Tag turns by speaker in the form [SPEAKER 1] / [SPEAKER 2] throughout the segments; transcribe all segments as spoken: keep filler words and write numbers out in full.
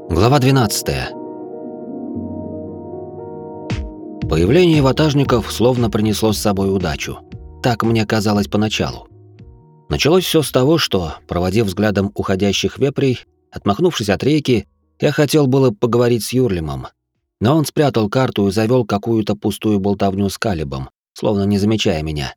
[SPEAKER 1] Глава двенадцатая. Появление ватажников словно принесло с собой удачу. Так мне казалось поначалу. Началось все с того, что, проводив взглядом уходящих вепрей, отмахнувшись от рейки, я хотел было поговорить с Юрлимом. Но он спрятал карту и завел какую-то пустую болтовню с Калибом, словно не замечая меня.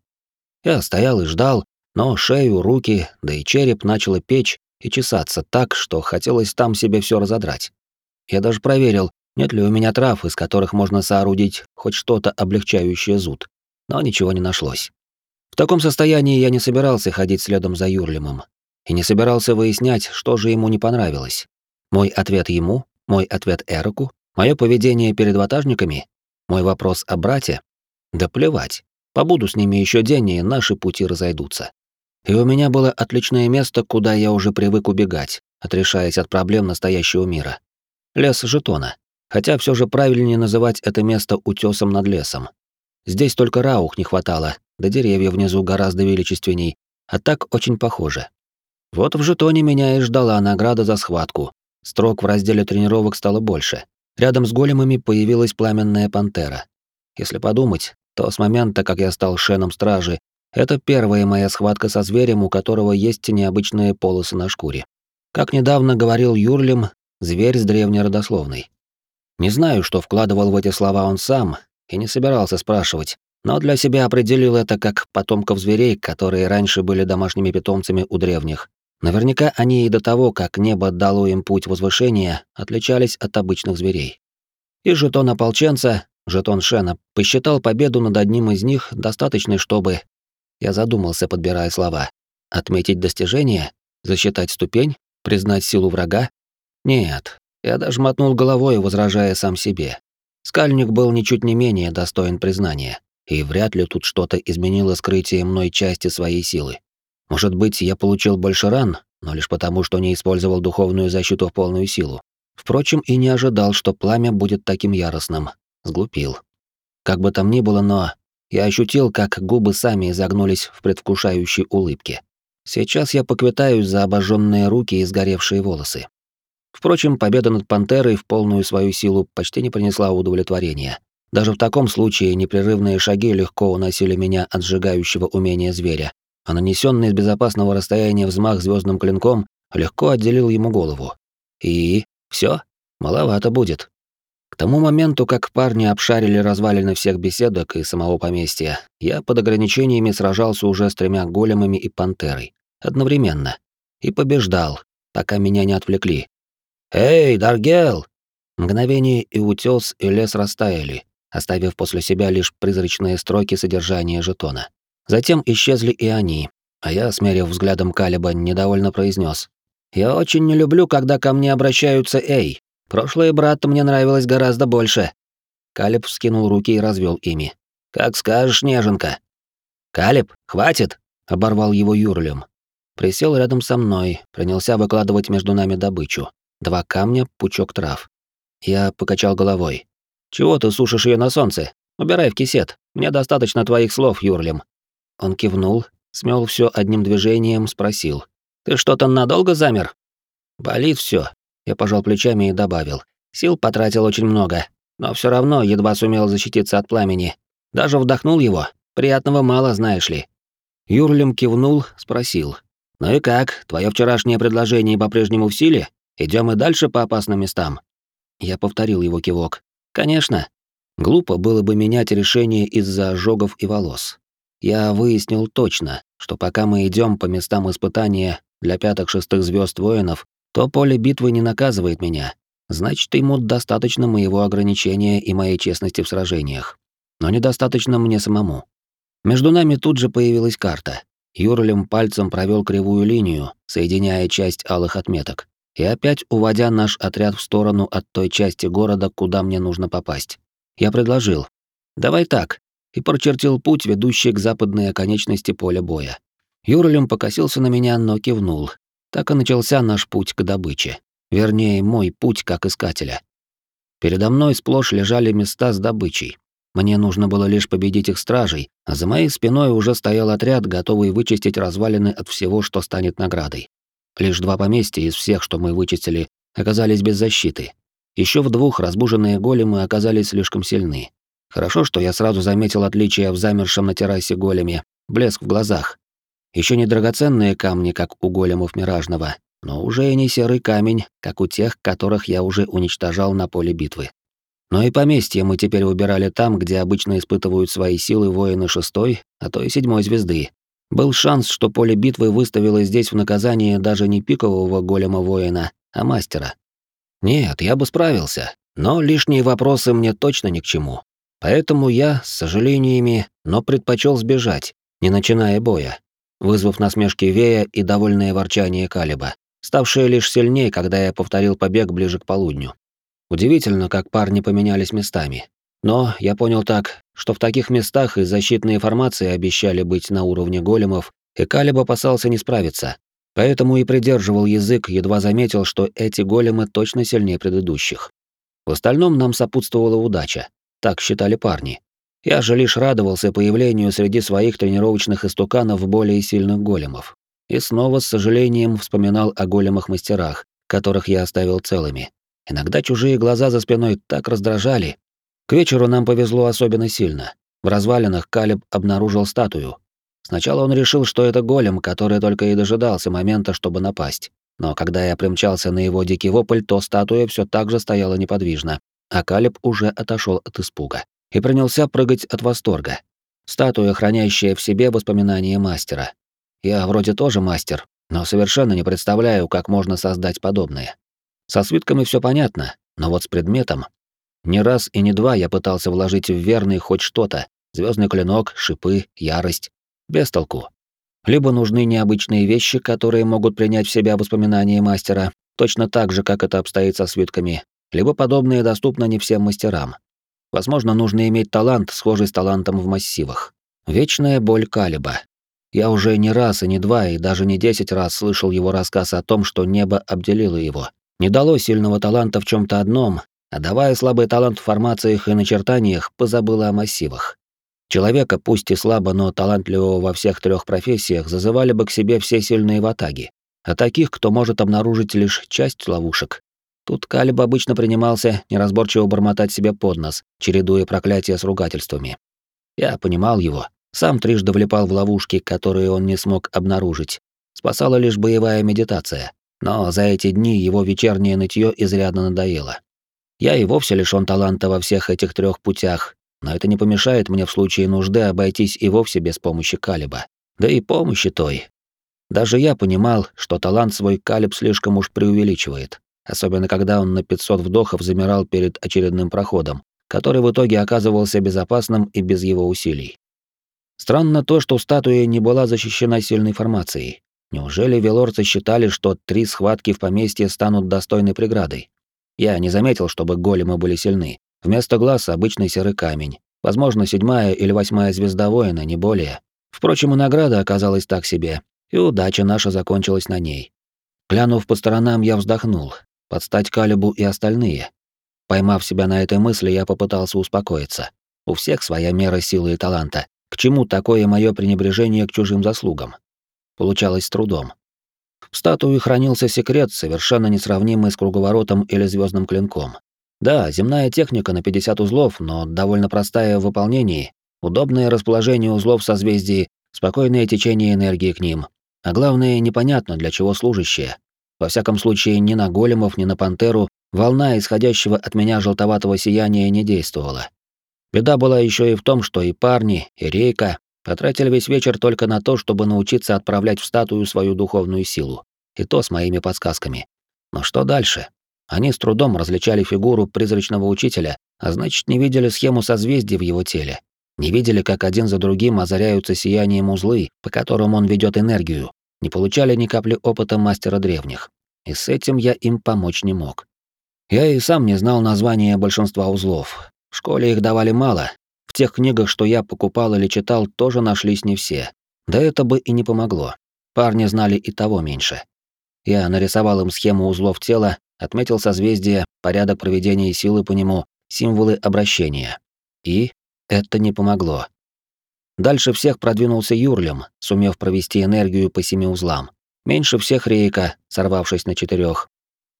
[SPEAKER 1] Я стоял и ждал, но шею, руки, да и череп начало печь и чесаться так, что хотелось там себе все разодрать. Я даже проверил, нет ли у меня трав, из которых можно соорудить хоть что-то облегчающее зуд, но ничего не нашлось. В таком состоянии я не собирался ходить следом за Юрлимом и не собирался выяснять, что же ему не понравилось. Мой ответ ему, мой ответ Эроку, мое поведение перед ватажниками, мой вопрос о брате. Да плевать, побуду с ними еще день, и наши пути разойдутся. И у меня было отличное место, куда я уже привык убегать, отрешаясь от проблем настоящего мира. Лес Жетона. Хотя все же правильнее называть это место утесом над лесом. Здесь только раух не хватало, да деревья внизу гораздо величественней, а так очень похоже. Вот в Жетоне меня и ждала награда за схватку. Строк в разделе тренировок стало больше. Рядом с големами появилась пламенная пантера. Если подумать, то с момента, как я стал шеном стражи, это первая моя схватка со зверем, у которого есть необычные полосы на шкуре. Как недавно говорил Юрлим, зверь с древней родословной. Не знаю, что вкладывал в эти слова он сам, и не собирался спрашивать, но для себя определил это как потомков зверей, которые раньше были домашними питомцами у древних. Наверняка они и до того, как небо дало им путь возвышения, отличались от обычных зверей. И жетон ополченца, жетон Шена, посчитал победу над одним из них достаточной, чтобы... Я задумался, подбирая слова. Отметить достижение? Засчитать ступень? Признать силу врага? Нет, я даже мотнул головой, возражая сам себе. Скальник был ничуть не менее достоин признания, и вряд ли тут что-то изменило скрытие мной части своей силы. Может быть, я получил больше ран, но лишь потому, что не использовал духовную защиту в полную силу. Впрочем, и не ожидал, что пламя будет таким яростным. Сглупил. Как бы там ни было, но... Я ощутил, как губы сами изогнулись в предвкушающей улыбке. Сейчас я поквитаюсь за обожженные руки и сгоревшие волосы. Впрочем, победа над пантерой в полную свою силу почти не принесла удовлетворения. Даже в таком случае непрерывные шаги легко уносили меня от сжигающего умения зверя, а нанесенный с безопасного расстояния взмах звездным клинком легко отделил ему голову. И все, маловато будет. К тому моменту, как парни обшарили развалины всех беседок и самого поместья, я под ограничениями сражался уже с тремя големами и пантерой. Одновременно. И побеждал, пока меня не отвлекли. «Эй, Даргел!» Мгновение, и утёс, и лес растаяли, оставив после себя лишь призрачные строки содержания жетона. Затем исчезли и они, а я, смерив взглядом Калиба, недовольно произнес: «Я очень не люблю, когда ко мне обращаются «эй». Прошлый брат мне нравилось гораздо больше». Калиб вскинул руки и развел ими. «Как скажешь, неженка». «Калиб, хватит!» — оборвал его Юрлим. Присел рядом со мной, принялся выкладывать между нами добычу. Два камня, пучок трав. Я покачал головой. «Чего ты сушишь ее на солнце? Убирай в кисет. Мне достаточно твоих слов, Юрлим». Он кивнул, смел все одним движением, спросил: «Ты что-то надолго замер?» «Болит все. Я пожал плечами и добавил: «Сил потратил очень много, но все равно едва сумел защититься от пламени. Даже вдохнул его. Приятного мало, знаешь ли». Юрлим кивнул, спросил: «Ну и как, твое вчерашнее предложение по-прежнему в силе? Идем и дальше по опасным местам?» Я повторил его кивок. «Конечно. Глупо было бы менять решение из-за ожогов и волос. Я выяснил точно, что пока мы идем по местам испытания для пятых-шестых звезд воинов, то поле битвы не наказывает меня. Значит, ему достаточно моего ограничения и моей честности в сражениях. Но недостаточно мне самому. Между нами тут же появилась карта. Юрлим пальцем провел кривую линию, соединяя часть алых отметок, и опять уводя наш отряд в сторону от той части города, куда мне нужно попасть. Я предложил: «Давай так», и прочертил путь, ведущий к западной оконечности поля боя. Юрлим покосился на меня, но кивнул. Так и начался наш путь к добыче. Вернее, мой путь как искателя. Передо мной сплошь лежали места с добычей. Мне нужно было лишь победить их стражей, а за моей спиной уже стоял отряд, готовый вычистить развалины от всего, что станет наградой. Лишь два поместья из всех, что мы вычистили, оказались без защиты. Еще в двух разбуженные големы оказались слишком сильны. Хорошо, что я сразу заметил отличие в замершем на террасе големе, блеск в глазах. Еще не драгоценные камни, как у големов Миражного, но уже и не серый камень, как у тех, которых я уже уничтожал на поле битвы. Но и поместье мы теперь выбирали там, где обычно испытывают свои силы воины шестой, а то и седьмой звезды. Был шанс, что поле битвы выставило здесь в наказание даже не пикового голема-воина, а мастера. Нет, я бы справился, но лишние вопросы мне точно ни к чему. Поэтому я, с сожалениями, но предпочел сбежать, не начиная боя, вызвав насмешки Вея и довольное ворчание Калиба, ставшее лишь сильнее, когда я повторил побег ближе к полудню. Удивительно, как парни поменялись местами. Но я понял так, что в таких местах и защитные формации обещали быть на уровне големов, и Калиб опасался не справиться. Поэтому и придерживал язык, едва заметил, что эти големы точно сильнее предыдущих. В остальном нам сопутствовала удача, так считали парни. Я же лишь радовался появлению среди своих тренировочных истуканов более сильных големов. И снова с сожалением вспоминал о големах-мастерах, которых я оставил целыми. Иногда чужие глаза за спиной так раздражали. К вечеру нам повезло особенно сильно. В развалинах Калиб обнаружил статую. Сначала он решил, что это голем, который только и дожидался момента, чтобы напасть. Но когда я примчался на его дикий вопль, то статуя все так же стояла неподвижно, а Калиб уже отошел от испуга и принялся прыгать от восторга. Статуя, хранящая в себе воспоминания мастера. Я вроде тоже мастер, но совершенно не представляю, как можно создать подобное. Со свитками все понятно, но вот с предметом... Не раз и не два я пытался вложить в верный хоть что-то. Звездный клинок, шипы, ярость. Без толку. Либо нужны необычные вещи, которые могут принять в себя воспоминания мастера, точно так же, как это обстоит со свитками, либо подобное доступно не всем мастерам. Возможно, нужно иметь талант, схожий с талантом в массивах. Вечная боль Калиба. Я уже не раз и не два, и даже не десять раз слышал его рассказ о том, что небо обделило его. Не дало сильного таланта в чем-то одном, а давая слабый талант в формациях и начертаниях, позабыло о массивах. Человека, пусть и слабо, но талантливого во всех трех профессиях, зазывали бы к себе все сильные ватаги, а таких, кто может обнаружить лишь часть ловушек. Тут Калиб обычно принимался неразборчиво бормотать себе под нос, чередуя проклятия с ругательствами. Я понимал его, сам трижды влипал в ловушки, которые он не смог обнаружить. Спасала лишь боевая медитация. Но за эти дни его вечернее нытье изрядно надоело. Я и вовсе лишён таланта во всех этих трех путях, но это не помешает мне в случае нужды обойтись и вовсе без помощи Калиба. Да и помощи той. Даже я понимал, что талант свой Калиб слишком уж преувеличивает, особенно когда он на пятьсот вдохов замирал перед очередным проходом, который в итоге оказывался безопасным и без его усилий. Странно то, что статуя не была защищена сильной формацией. Неужели велорцы считали, что три схватки в поместье станут достойной преградой? Я не заметил, чтобы големы были сильны. Вместо глаз обычный серый камень. Возможно, седьмая или восьмая звезда воина, не более. Впрочем, и награда оказалась так себе, и удача наша закончилась на ней. Глянув по сторонам, я вздохнул. Подстать Калибу и остальные. Поймав себя на этой мысли, я попытался успокоиться. У всех своя мера силы и таланта. К чему такое мое пренебрежение к чужим заслугам? Получалось с трудом. В статуе хранился секрет, совершенно несравнимый с круговоротом или звездным клинком. Да, земная техника на пятьдесят узлов, но довольно простая в выполнении, удобное расположение узлов в созвездии, спокойное течение энергии к ним. А главное, непонятно, для чего служащее. Во всяком случае, ни на големов, ни на пантеру волна исходящего от меня желтоватого сияния не действовала. Беда была еще и в том, что и парни, и Рейка потратили весь вечер только на то, чтобы научиться отправлять в статую свою духовную силу. И то с моими подсказками. Но что дальше? Они с трудом различали фигуру призрачного учителя, а значит, не видели схему созвездий в его теле. Не видели, как один за другим озаряются сиянием узлы, по которым он ведет энергию. Не получали ни капли опыта мастера древних. И с этим я им помочь не мог. Я и сам не знал названия большинства узлов. В школе их давали мало. В тех книгах, что я покупал или читал, тоже нашлись не все. Да это бы и не помогло. Парни знали и того меньше. Я нарисовал им схему узлов тела, отметил созвездие, порядок проведения силы по нему, символы обращения. И это не помогло. Дальше всех продвинулся Юрлем, сумев провести энергию по семи узлам. Меньше всех Рейка, сорвавшись на четырех.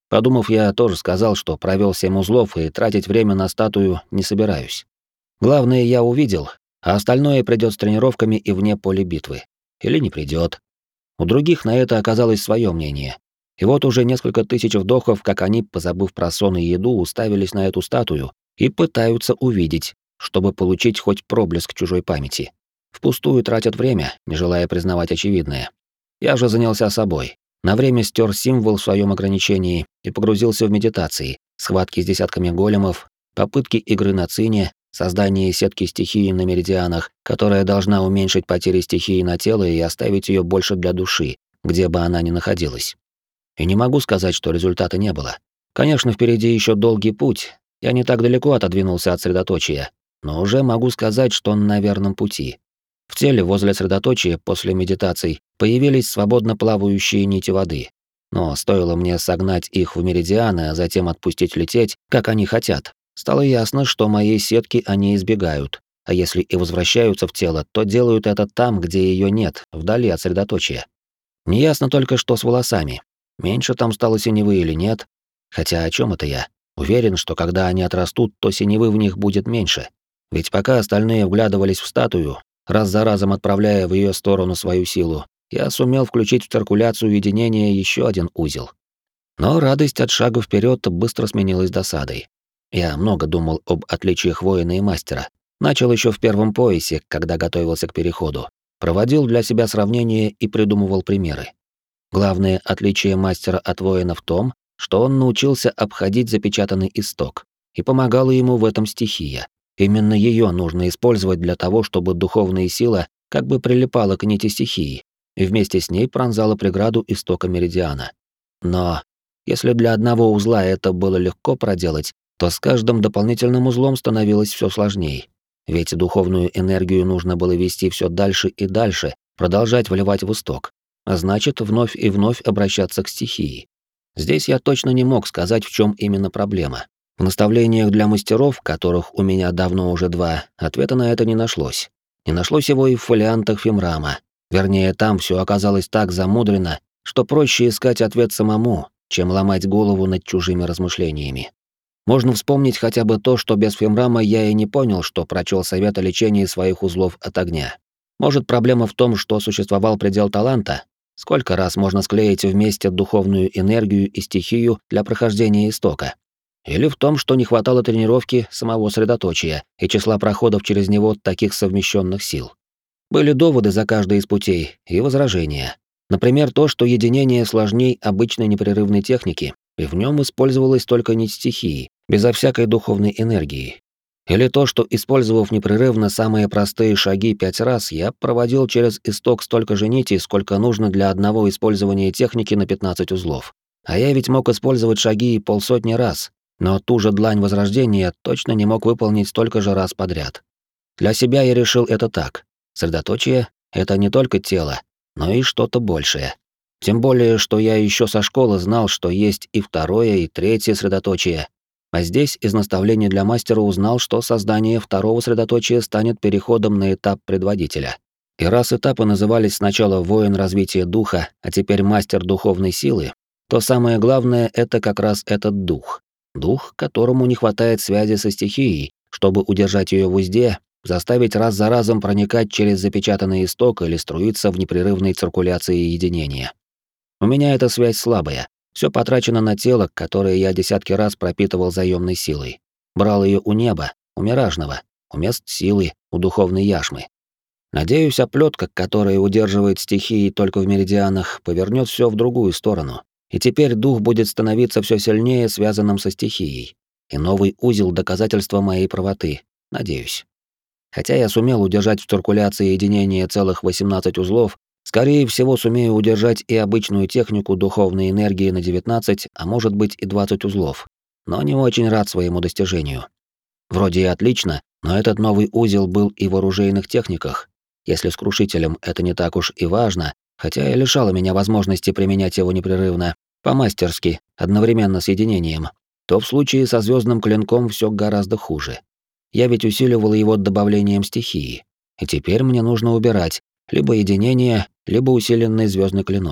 [SPEAKER 1] Подумав, я тоже сказал, что провел семь узлов и тратить время на статую не собираюсь. Главное я увидел, а остальное придёт с тренировками и вне поля битвы. Или не придёт. У других на это оказалось своё мнение. И вот уже несколько тысяч вдохов, как они, позабыв про сон и еду, уставились на эту статую и пытаются увидеть, чтобы получить хоть проблеск чужой памяти. Впустую тратят время, не желая признавать очевидное. Я же занялся собой. На время стер символ в своем ограничении и погрузился в медитации, схватки с десятками големов, попытки игры на цине, создание сетки стихии на меридианах, которая должна уменьшить потери стихии на тело и оставить ее больше для души, где бы она ни находилась. И не могу сказать, что результата не было. Конечно, впереди еще долгий путь, я не так далеко отодвинулся от средоточия, но уже могу сказать, что он на верном пути. В теле возле средоточия после медитаций появились свободно плавающие нити воды. Но стоило мне согнать их в меридианы, а затем отпустить лететь, как они хотят, стало ясно, что моей сетки они избегают, а если и возвращаются в тело, то делают это там, где ее нет, вдали от средоточия. Неясно только, что с волосами. Меньше там стало синевы или нет. Хотя о чем это я? Уверен, что когда они отрастут, то синевы в них будет меньше. Ведь пока остальные вглядывались в статую, раз за разом отправляя в ее сторону свою силу, я сумел включить в циркуляцию единения еще один узел. Но радость от шага вперед быстро сменилась досадой. Я много думал об отличиях воина и мастера. Начал еще в первом поясе, когда готовился к переходу. Проводил для себя сравнения и придумывал примеры. Главное отличие мастера от воина в том, что он научился обходить запечатанный исток, и помогала ему в этом стихия. Именно ее нужно использовать для того, чтобы духовная сила как бы прилипала к нити стихии, и вместе с ней пронзала преграду истока меридиана. Но если для одного узла это было легко проделать, то с каждым дополнительным узлом становилось все сложнее. Ведь духовную энергию нужно было вести все дальше и дальше, продолжать вливать в исток, а значит, вновь и вновь обращаться к стихии. Здесь я точно не мог сказать, в чем именно проблема. В наставлениях для мастеров, которых у меня давно уже два, ответа на это не нашлось. Не нашлось его и в фолиантах Фимрама. Вернее, там все оказалось так замудрено, что проще искать ответ самому, чем ломать голову над чужими размышлениями. Можно вспомнить хотя бы то, что без Фимрама я и не понял, что прочел совет о лечении своих узлов от огня. Может, проблема в том, что существовал предел таланта? Сколько раз можно склеить вместе духовную энергию и стихию для прохождения истока? Или в том, что не хватало тренировки самого средоточия и числа проходов через него таких совмещенных сил? Были доводы за каждый из путей и возражения. Например, то, что единение сложней обычной непрерывной техники, и в нем использовалась только нить стихии, безо всякой духовной энергии. Или то, что, использовав непрерывно самые простые шаги пять раз, я проводил через исток столько же нитей, сколько нужно для одного использования техники на пятнадцать узлов. А я ведь мог использовать шаги и полсотни раз, но ту же длань возрождения точно не мог выполнить столько же раз подряд. Для себя я решил это так. Средоточие — это не только тело, но и что-то большее. Тем более, что я еще со школы знал, что есть и второе, и третье средоточие. А здесь из наставлений для мастера узнал, что создание второго средоточия станет переходом на этап предводителя. И раз этапы назывались сначала «Воин развития духа», а теперь «Мастер духовной силы», то самое главное — это как раз этот дух. Дух, которому не хватает связи со стихией, чтобы удержать ее в узде, заставить раз за разом проникать через запечатанный исток или струиться в непрерывной циркуляции единения. У меня эта связь слабая. Все потрачено на тело, которое я десятки раз пропитывал заёмной силой. Брал ее у неба, у миражного, у мест силы, у духовной яшмы. Надеюсь, оплетка, которая удерживает стихии только в меридианах, повернет все в другую сторону. И теперь дух будет становиться все сильнее связанным со стихией. И новый узел — доказательства моей правоты. Надеюсь. Хотя я сумел удержать в циркуляции единения целых восемнадцать узлов, скорее всего, сумею удержать и обычную технику духовной энергии на девятнадцать, а может быть и двадцать узлов. Но не очень рад своему достижению. Вроде и отлично, но этот новый узел был и в оружейных техниках. Если с крушителем это не так уж и важно, хотя и лишало меня возможности применять его непрерывно, по-мастерски, одновременно с единением, то в случае со звездным клинком все гораздо хуже. Я ведь усиливал его добавлением стихии, и теперь мне нужно убирать либо единение, либо усиленный звездный клинок.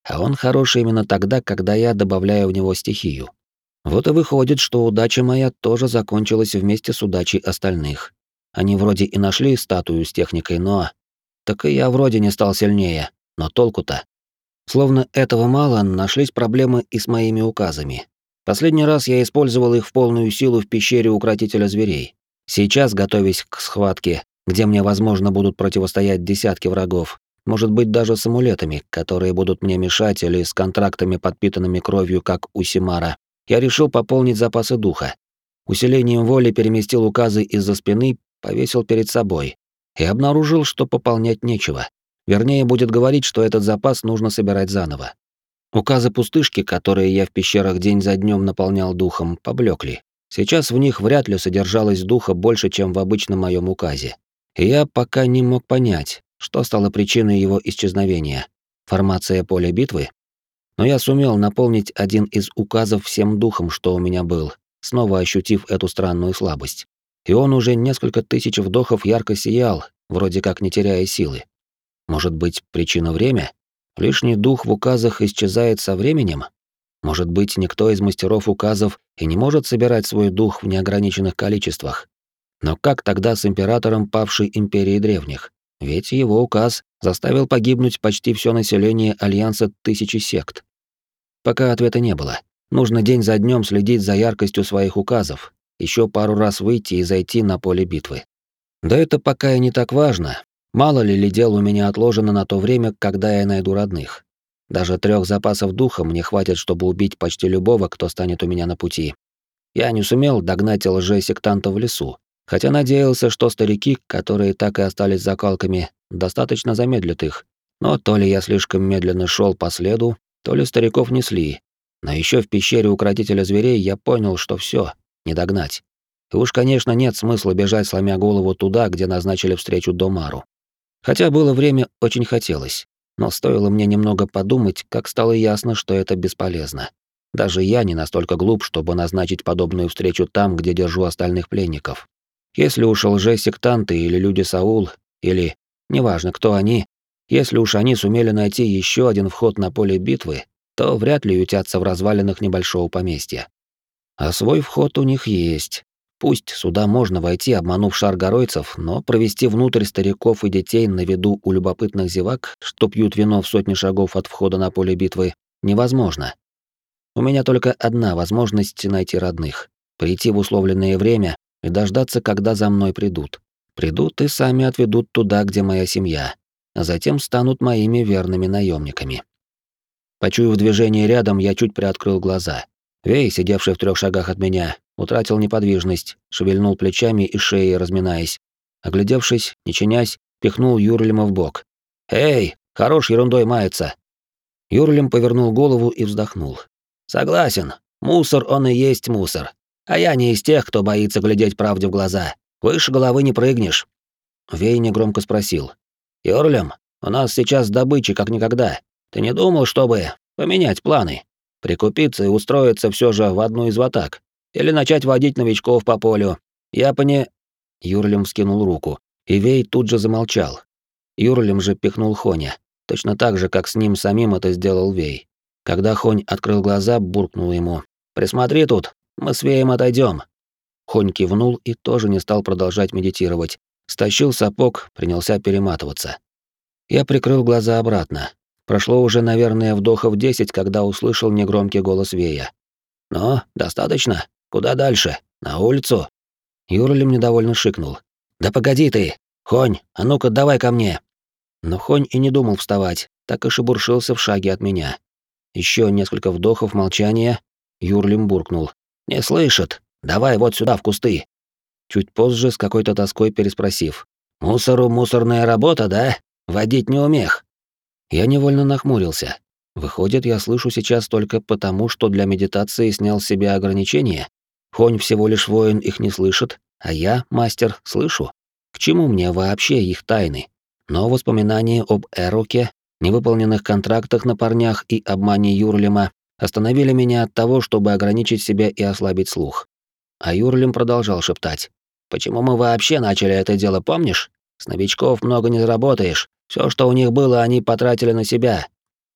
[SPEAKER 1] а он хороший именно тогда, когда я добавляю в него стихию. Вот и выходит, что удача моя тоже закончилась вместе с удачей остальных. Они вроде и нашли статую с техникой, но... Так и я вроде не стал сильнее, но толку-то? Словно этого мало, нашлись проблемы и с моими указами. Последний раз я использовал их в полную силу в пещере укротителя зверей. Сейчас, готовясь к схватке, где мне, возможно, будут противостоять десятки врагов, может быть, даже с амулетами, которые будут мне мешать, или с контрактами, подпитанными кровью, как у Симара, я решил пополнить запасы духа. Усилением воли переместил указы из-за спины, повесил перед собой и обнаружил, что пополнять нечего. Вернее, будет говорить, что этот запас нужно собирать заново. Указы пустышки, которые я в пещерах день за днем наполнял духом, поблекли. Сейчас в них вряд ли содержалось духа больше, чем в обычном моем указе. И я пока не мог понять, что стало причиной его исчезновения. Формация поля битвы? Но я сумел наполнить один из указов всем духом, что у меня был, снова ощутив эту странную слабость. И он уже несколько тысяч вдохов ярко сиял, вроде как не теряя силы. Может быть, причина время? Лишний дух в указах исчезает со временем? Может быть, никто из мастеров указов и не может собирать свой дух в неограниченных количествах? Но как тогда с императором павшей империи древних? Ведь его указ заставил погибнуть почти все население Альянса тысячи сект. Пока ответа не было. Нужно день за днем следить за яркостью своих указов, еще пару раз выйти и зайти на поле битвы. Да это пока и не так важно. Мало ли ли дел у меня отложено на то время, когда я найду родных. Даже трех запасов духа мне хватит, чтобы убить почти любого, кто станет у меня на пути. Я не сумел догнать лже-сектантов в лесу, хотя надеялся, что старики, которые так и остались закалками, достаточно замедлят их. Но то ли я слишком медленно шел по следу, то ли стариков несли. Но еще в пещере укротителя зверей я понял, что все, не догнать. И уж, конечно, нет смысла бежать, сломя голову туда, где назначили встречу Домару. Хотя было время, очень хотелось. Но стоило мне немного подумать, как стало ясно, что это бесполезно. Даже я не настолько глуп, чтобы назначить подобную встречу там, где держу остальных пленников. Если уж лже-сектанты или люди Саул, или, неважно кто они, если уж они сумели найти еще один вход на поле битвы, то вряд ли ютятся в развалинах небольшого поместья. А свой вход у них есть. Пусть сюда можно войти, обманув шар горойцев, но провести внутрь стариков и детей на виду у любопытных зевак, что пьют вино в сотни шагов от входа на поле битвы, невозможно. У меня только одна возможность найти родных, прийти в условленное время и дождаться, когда за мной придут. Придут и сами отведут туда, где моя семья, а затем станут моими верными наемниками. Почуяв движение рядом, я чуть приоткрыл глаза. Вей, сидевший в трех шагах от меня, утратил неподвижность, шевельнул плечами и шеей, разминаясь. Оглядевшись, не чинясь, пихнул Юрлима в бок. «Эй, хорош ерундой мается!» Юрлим повернул голову и вздохнул. «Согласен, мусор он и есть мусор. А я не из тех, кто боится глядеть правде в глаза. Выше головы не прыгнешь». Вей негромко спросил. «Юрлим, у нас сейчас добычи как никогда. Ты не думал, чтобы поменять планы? Прикупиться и устроиться все же в одну из ватаг? Или начать водить новичков по полю? Я поне...» Юрлим вскинул руку, и Вей тут же замолчал. Юрлим же пихнул Хоня, точно так же, как с ним самим это сделал Вей. Когда Хонь открыл глаза, буркнул ему: «Присмотри тут, мы с Веем отойдем». Хонь кивнул и тоже не стал продолжать медитировать. Стащил сапог, принялся перематываться. Я прикрыл глаза обратно. Прошло уже, наверное, вдохов десять, когда услышал негромкий голос Вея. «Ну, достаточно? Куда дальше? На улицу?» Юрлим недовольно шикнул. «Да погоди ты! Хонь, а ну-ка давай ко мне!» Но Хонь и не думал вставать, так и шебуршился в шаге от меня. Еще несколько вдохов молчания. Юрлим буркнул: «Не слышит! Давай вот сюда, в кусты!» Чуть позже, с какой-то тоской переспросив: «Мусору мусорная работа, да? Водить не умех!» Я невольно нахмурился. Выходит, я слышу сейчас только потому, что для медитации снял с себя ограничения? Хонь всего лишь воин их не слышит, а я, мастер, слышу. К чему мне вообще их тайны? Но воспоминания об Эруке, невыполненных контрактах на парнях и обмане Юрлима остановили меня от того, чтобы ограничить себя и ослабить слух. А Юрлим продолжал шептать: «Почему мы вообще начали это дело, помнишь? С новичков много не заработаешь. Все, что у них было, они потратили на себя.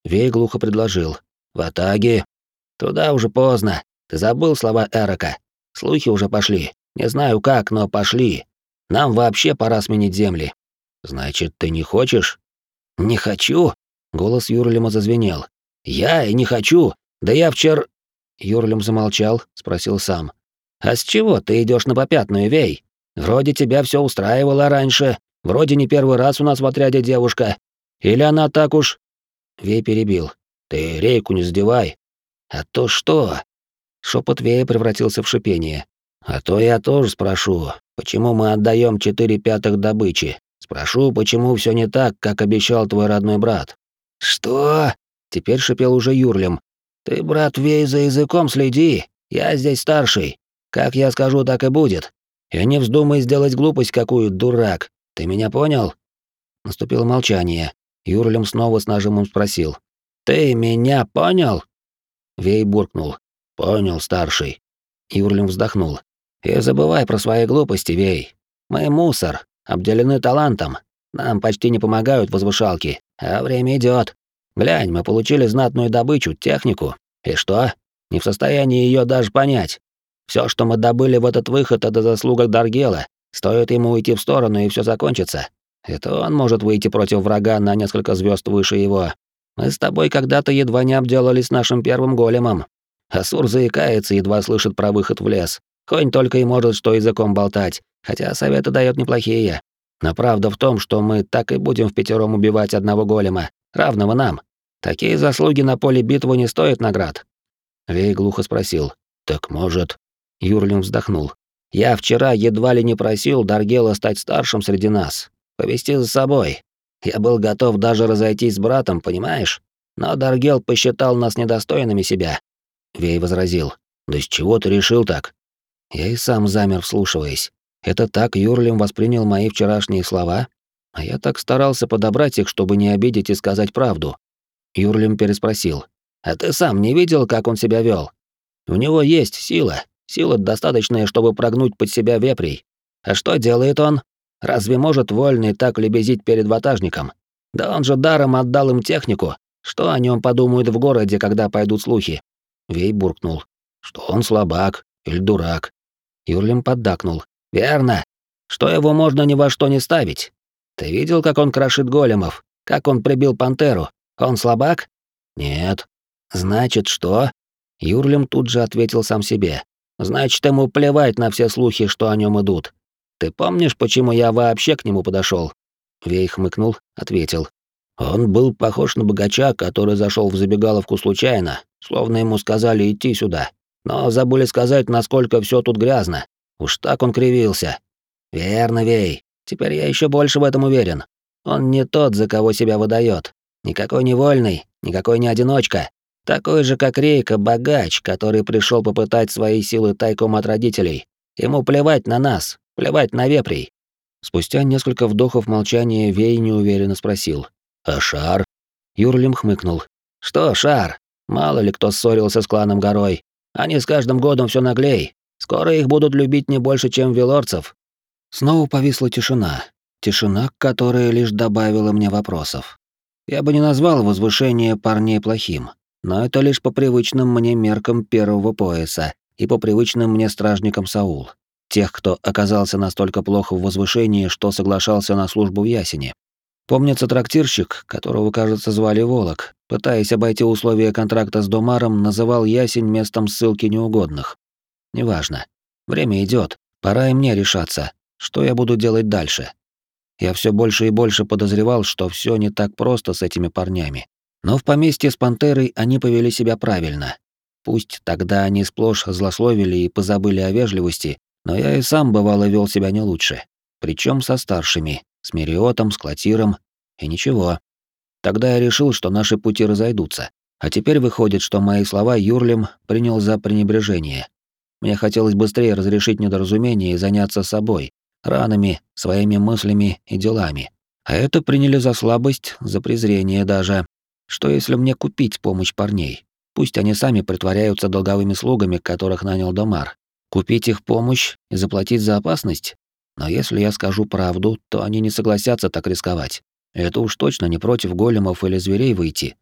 [SPEAKER 1] Вей глухо предложил. «В Атаге?» «Туда уже поздно. Ты забыл слова Эрока? Слухи уже пошли. Не знаю как, но пошли. Нам вообще пора сменить земли». «Значит, ты не хочешь?» «Не хочу?» — голос Юрлима зазвенел. «Я и не хочу. Да я вчера...» Юрлим замолчал, спросил сам. «А с чего ты идешь на попятную, Вей? Вроде тебя все устраивало раньше. Вроде не первый раз у нас в отряде девушка. Или она так уж...» Вей перебил. «Ты рейку не задевай». «А то что?» Шепот Вея превратился в шипение. «А то я тоже спрошу, почему мы отдаем четыре пятых добычи? Спрошу, почему все не так, как обещал твой родной брат». «Что?» — теперь шипел уже Юрлим. «Ты, брат Вей, за языком следи. Я здесь старший. Как я скажу, так и будет. И не вздумай сделать глупость какую, дурак. Ты меня понял?» Наступило молчание. Юрлим снова с нажимом спросил. «Ты меня понял?» Вей буркнул. «Понял, старший». Юрлим вздохнул. «И забывай про свои глупости, Вей. Мы мусор, обделены талантом. Нам почти не помогают возвышалки, а время идет. Глянь, мы получили знатную добычу, технику. И что? Не в состоянии ее даже понять. Все, что мы добыли в этот выход, это заслуга Даргела. Стоит ему уйти в сторону, и все закончится. Это он может выйти против врага на несколько звезд выше его. Мы с тобой когда-то едва не обделались нашим первым големом. Асур заикается, едва слышит про выход в лес. Конь только и может что языком болтать, хотя советы дает неплохие. Но правда в том, что мы так и будем впятером убивать одного голема, равного нам. Такие заслуги на поле битвы не стоят наград». Вей глухо спросил. «Так может...» Юрлин вздохнул. «Я вчера едва ли не просил Даргела стать старшим среди нас. Повести за собой. Я был готов даже разойтись с братом, понимаешь? Но Даргел посчитал нас недостойными себя». Вей возразил. «Да с чего ты решил так?» Я и сам замер, вслушиваясь. Это так Юрлим воспринял мои вчерашние слова? А я так старался подобрать их, чтобы не обидеть и сказать правду. Юрлим переспросил. «А ты сам не видел, как он себя вел? У него есть сила, сила достаточная, чтобы прогнуть под себя вепрей. А что делает он? Разве может вольный так лебезить перед ватажником? Да он же даром отдал им технику. Что о нем подумают в городе, когда пойдут слухи?» Вей буркнул. «Что он слабак или дурак?» Юрлим поддакнул. «Верно. Что его можно ни во что не ставить. Ты видел, как он крошит големов? Как он прибил пантеру? Он слабак?» «Нет». «Значит, что?» Юрлим тут же ответил сам себе. «Значит, ему плевать на все слухи, что о нем идут. Ты помнишь, почему я вообще к нему подошел? Вей хмыкнул, ответил. «Он был похож на богача, который зашел в забегаловку случайно, словно ему сказали идти сюда. Но забыли сказать, насколько все тут грязно. Уж так он кривился». «Верно, Вей. Теперь я еще больше в этом уверен. Он не тот, за кого себя выдает. Никакой не вольный, никакой не одиночка. Такой же, как Рейка, богач, который пришел попытать свои силы тайком от родителей. Ему плевать на нас, плевать на вепрей». Спустя несколько вдохов молчания Вей неуверенно спросил. «А Шар?» Юрлим хмыкнул. «Что Шар? Мало ли кто ссорился с кланом Горой. Они с каждым годом все наглей. Скоро их будут любить не больше, чем велорцев». Снова повисла тишина. Тишина, которая лишь добавила мне вопросов. Я бы не назвал возвышение парней плохим, но это лишь по привычным мне меркам первого пояса и по привычным мне стражникам Саул. Тех, кто оказался настолько плохо в возвышении, что соглашался на службу в Ясене. Помнится трактирщик, которого, кажется, звали Волок, пытаясь обойти условия контракта с Домаром, называл Ясень местом ссылки неугодных. Неважно. Время идет, пора и мне решаться, что я буду делать дальше. Я все больше и больше подозревал, что все не так просто с этими парнями. Но в поместье с Пантерой они повели себя правильно. Пусть тогда они сплошь злословили и позабыли о вежливости, но я и сам бывало вел себя не лучше. Причем со старшими, с Мериотом, с Клотиром, и ничего. Тогда я решил, что наши пути разойдутся. А теперь выходит, что мои слова Юрлим принял за пренебрежение. Мне хотелось быстрее разрешить недоразумение и заняться собой, ранами, своими мыслями и делами. А это приняли за слабость, за презрение даже. Что если мне купить помощь парней? Пусть они сами притворяются долговыми слугами, которых нанял Домар. Купить их помощь и заплатить за опасность? Но если я скажу правду, то они не согласятся так рисковать. Это уж точно не против големов или зверей выйти.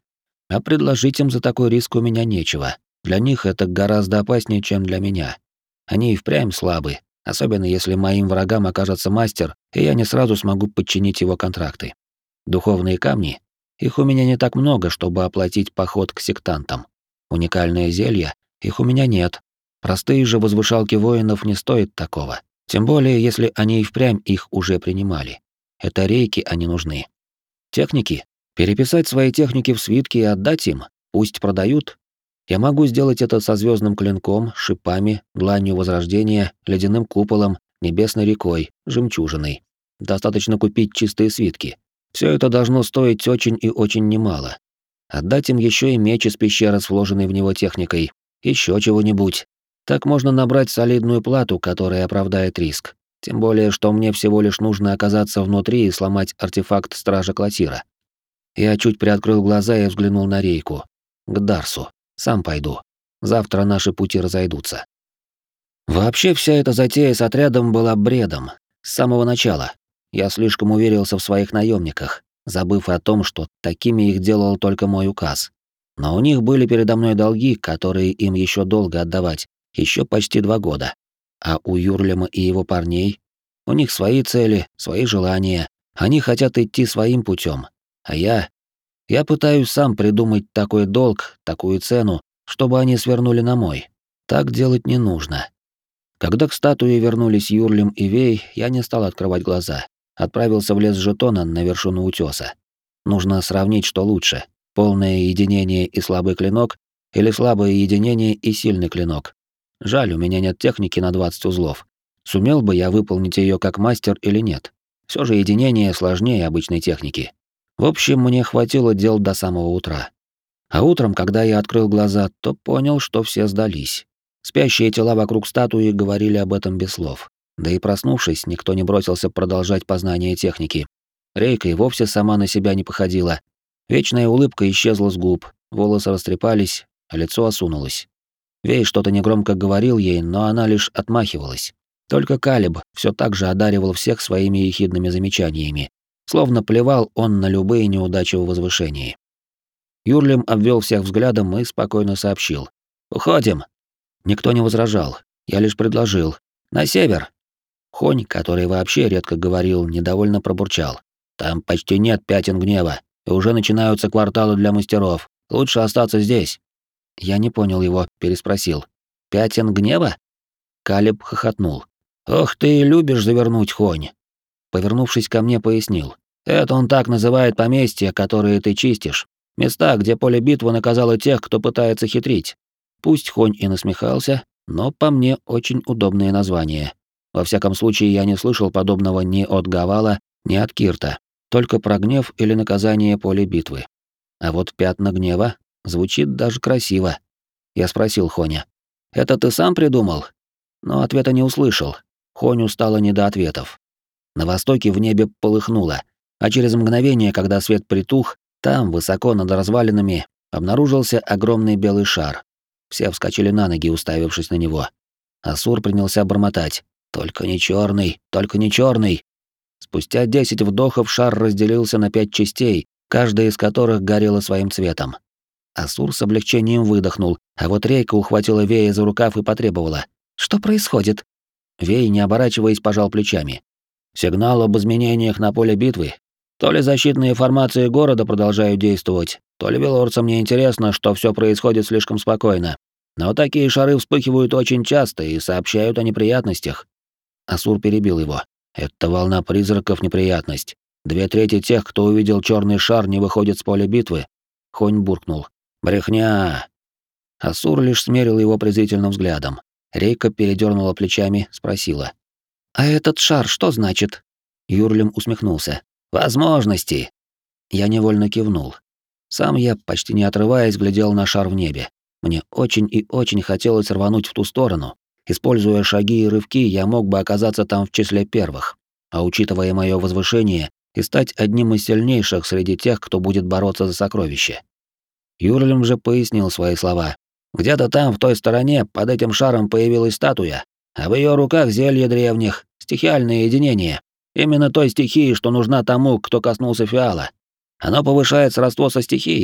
[SPEAKER 1] А предложить им за такой риск у меня нечего. Для них это гораздо опаснее, чем для меня. Они и впрямь слабы, особенно если моим врагам окажется мастер, и я не сразу смогу подчинить его контракты. Духовные камни? Их у меня не так много, чтобы оплатить поход к сектантам. Уникальные зелья? Их у меня нет. Простые же возвышалки воинов не стоят такого. Тем более, если они и впрямь их уже принимали. Это рейки они нужны. Техники? Переписать свои техники в свитки и отдать им? Пусть продают? Я могу сделать это со звездным клинком, шипами, дланью возрождения, ледяным куполом, небесной рекой, жемчужиной. Достаточно купить чистые свитки. Все это должно стоить очень и очень немало. Отдать им еще и меч из пещеры с вложенной в него техникой, еще чего-нибудь. Так можно набрать солидную плату, которая оправдает риск. Тем более, что мне всего лишь нужно оказаться внутри и сломать артефакт Стража Клотира. Я чуть приоткрыл глаза и взглянул на рейку. К Дарсу. Сам пойду. Завтра наши пути разойдутся. Вообще вся эта затея с отрядом была бредом. С самого начала. Я слишком уверился в своих наемниках, забыв о том, что такими их делал только мой указ. Но у них были передо мной долги, которые им еще долго отдавать, еще почти два года. А у Юрлема и его парней? У них свои цели, свои желания. Они хотят идти своим путем. А я... Я пытаюсь сам придумать такой долг, такую цену, чтобы они свернули на мой. Так делать не нужно. Когда к статуе вернулись Юрлем и Вей, я не стал открывать глаза. Отправился в лес Жетона на вершину утёса. Нужно сравнить, что лучше: полное единение и слабый клинок или слабое единение и сильный клинок. Жаль, у меня нет техники на двадцать узлов. Сумел бы я выполнить её как мастер или нет? Всё же единение сложнее обычной техники. В общем, мне хватило дел до самого утра. А утром, когда я открыл глаза, то понял, что все сдались. Спящие тела вокруг статуи говорили об этом без слов. Да и проснувшись, никто не бросился продолжать познание техники. Рейка и вовсе сама на себя не походила. Вечная улыбка исчезла с губ, волосы растрепались, а лицо осунулось. Вей что-то негромко говорил ей, но она лишь отмахивалась. Только Калиб все так же одаривал всех своими ехидными замечаниями, словно плевал он на любые неудачи в возвышении. Юрлем обвел всех взглядом и спокойно сообщил: «Уходим». Никто не возражал, я лишь предложил: «На север». Хонь, который вообще редко говорил, недовольно пробурчал: «Там почти нет пятен гнева, и уже начинаются кварталы для мастеров. Лучше остаться здесь». Я не понял его, переспросил: «Пятен гнева?» Калиб хохотнул: «Ох, ты любишь завернуть, Хонь». Повернувшись ко мне, пояснил: «Это он так называет поместья, которые ты чистишь. Места, где поле битвы наказало тех, кто пытается хитрить». Пусть Хонь и насмехался, но по мне очень удобное название. Во всяком случае, я не слышал подобного ни от Гавала, ни от Кирта, только про гнев или наказание поле битвы. А вот пятна гнева звучит даже красиво. Я спросил Хоня: «Это ты сам придумал?» Но ответа не услышал. Хоню стало не до ответов. На востоке в небе полыхнуло, а через мгновение, когда свет притух, там, высоко над развалинами, обнаружился огромный белый шар. Все вскочили на ноги, уставившись на него. Асур принялся бормотать: «Только не черный, только не черный!» Спустя десять вдохов шар разделился на пять частей, каждая из которых горела своим цветом. Асур с облегчением выдохнул, а вот Рейка ухватила Вея за рукав и потребовала: «Что происходит?» Вей, не оборачиваясь, пожал плечами. «Сигнал об изменениях на поле битвы. То ли защитные формации города продолжают действовать, то ли велорцам не интересно, что все происходит слишком спокойно. Но такие шары вспыхивают очень часто и сообщают о неприятностях». Асур перебил его: «Это волна призраков неприятность. Две трети тех, кто увидел черный шар, не выходят с поля битвы». Хонь буркнул: «Брехня!» Асур лишь смерил его презрительным взглядом. Рейка передернула плечами, спросила: «А этот шар что значит?» Юрлем усмехнулся: «Возможности!» Я невольно кивнул. Сам я, почти не отрываясь, глядел на шар в небе. Мне очень и очень хотелось рвануть в ту сторону. Используя шаги и рывки, я мог бы оказаться там в числе первых. А учитывая мое возвышение, и стать одним из сильнейших среди тех, кто будет бороться за сокровище. Юрлем же пояснил свои слова. «Где-то там, в той стороне, под этим шаром появилась статуя, а в ее руках зелье древних, стихиальное единение. Именно той стихии, что нужна тому, кто коснулся фиала. Оно повышает сродство со стихией.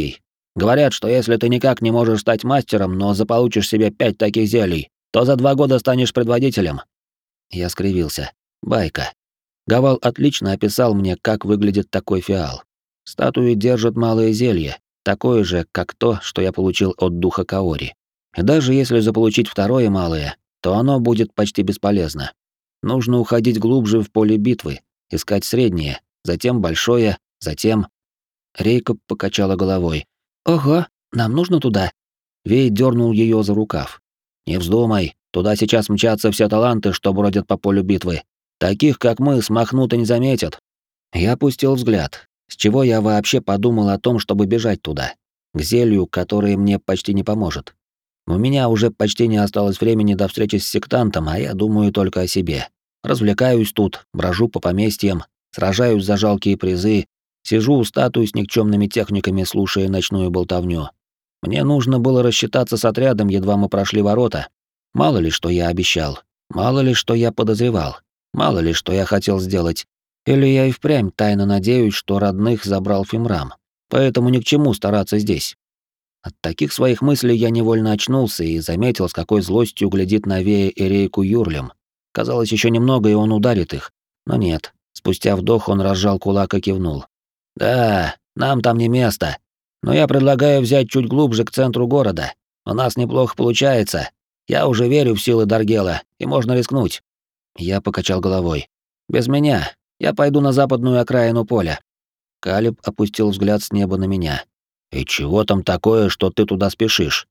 [SPEAKER 1] Говорят, что если ты никак не можешь стать мастером, но заполучишь себе пять таких зелий, то за два года станешь предводителем». Я скривился. Байка. Гавал отлично описал мне, как выглядит такой фиал. Статуи держат малое зелье, такое же, как то, что я получил от духа Каори. И даже если заполучить второе малое, то оно будет почти бесполезно. Нужно уходить глубже в поле битвы, искать среднее, затем большое, затем... Рейка покачала головой. «Ого, нам нужно туда?» Вей дернул ее за рукав. «Не вздумай, туда сейчас мчатся все таланты, что бродят по полю битвы. Таких, как мы, смахнут и не заметят». Я опустил взгляд. С чего я вообще подумал о том, чтобы бежать туда? К зелью, которое мне почти не поможет. У меня уже почти не осталось времени до встречи с сектантом, а я думаю только о себе. Развлекаюсь тут, брожу по поместьям, сражаюсь за жалкие призы, сижу у статуи с никчемными техниками, слушая ночную болтовню. Мне нужно было рассчитаться с отрядом, едва мы прошли ворота. Мало ли, что я обещал, мало ли, что я подозревал, мало ли, что я хотел сделать. Или я и впрямь тайно надеюсь, что родных забрал Фимрам, поэтому ни к чему стараться здесь. От таких своих мыслей я невольно очнулся и заметил, с какой злостью глядит на Вея и Рейку Юрлем. Казалось, еще немного, и он ударит их. Но нет. Спустя вдох он разжал кулак и кивнул. «Да, нам там не место. Но я предлагаю взять чуть глубже к центру города. У нас неплохо получается. Я уже верю в силы Даргела, и можно рискнуть». Я покачал головой. «Без меня. Я пойду на западную окраину поля». Калиб опустил взгляд с неба на меня. «И чего там такое, что ты туда спешишь?»